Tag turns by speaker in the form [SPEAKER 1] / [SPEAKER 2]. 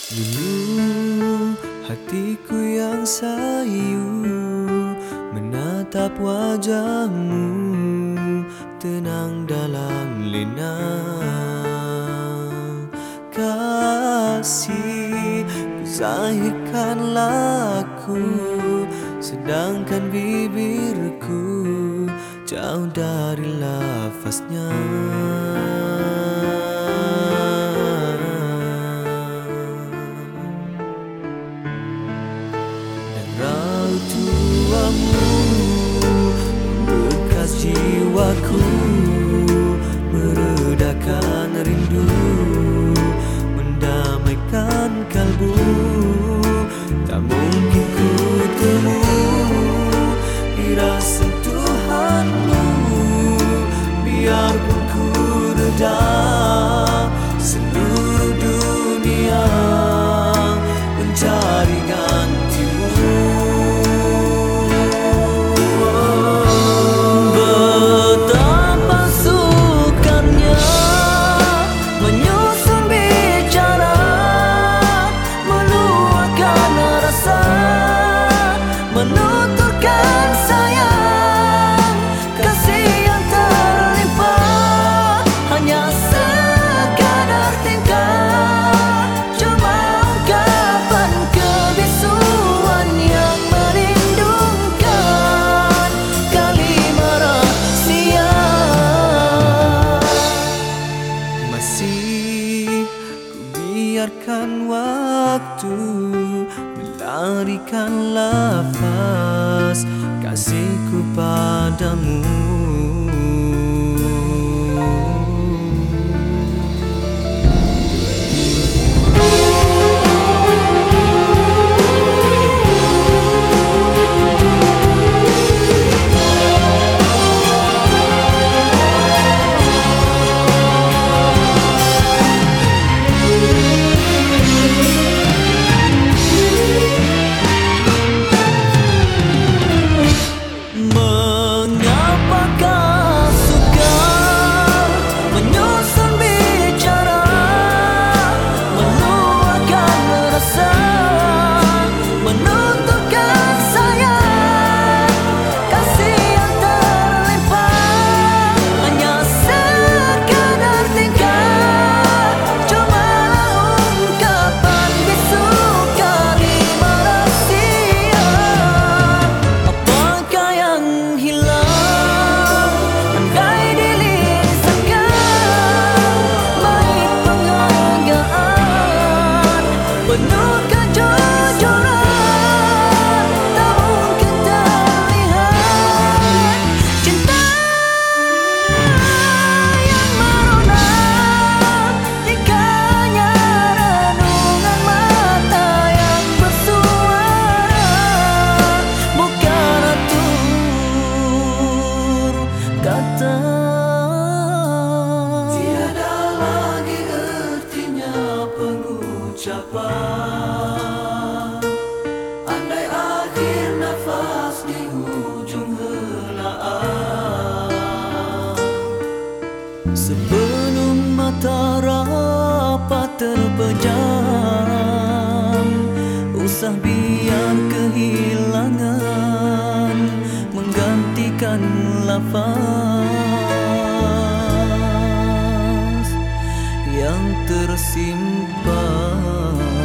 [SPEAKER 1] Dulu hatiku yang sayu menatap wajahmu, tenang dalam lena kasih. Ku zahirkan laku, sedangkan bibirku jauh dari lafaznya. Tuamu bekas jiwaku, meredakan rindu, mendamaikan kalbu. Tak mungkin ku temu iras sentuhanmu, biarpun ku reda seluruh dunia mencari gantimu. Biarkan waktu melarikan lafaz kasihku padamu. Tiada lagi artinya pengucapan, andai akhir nafas di ujung helaan. Sebelum mata rapat terpejam, usah biar kehilangan menggantikan lafaz yang tersimpan.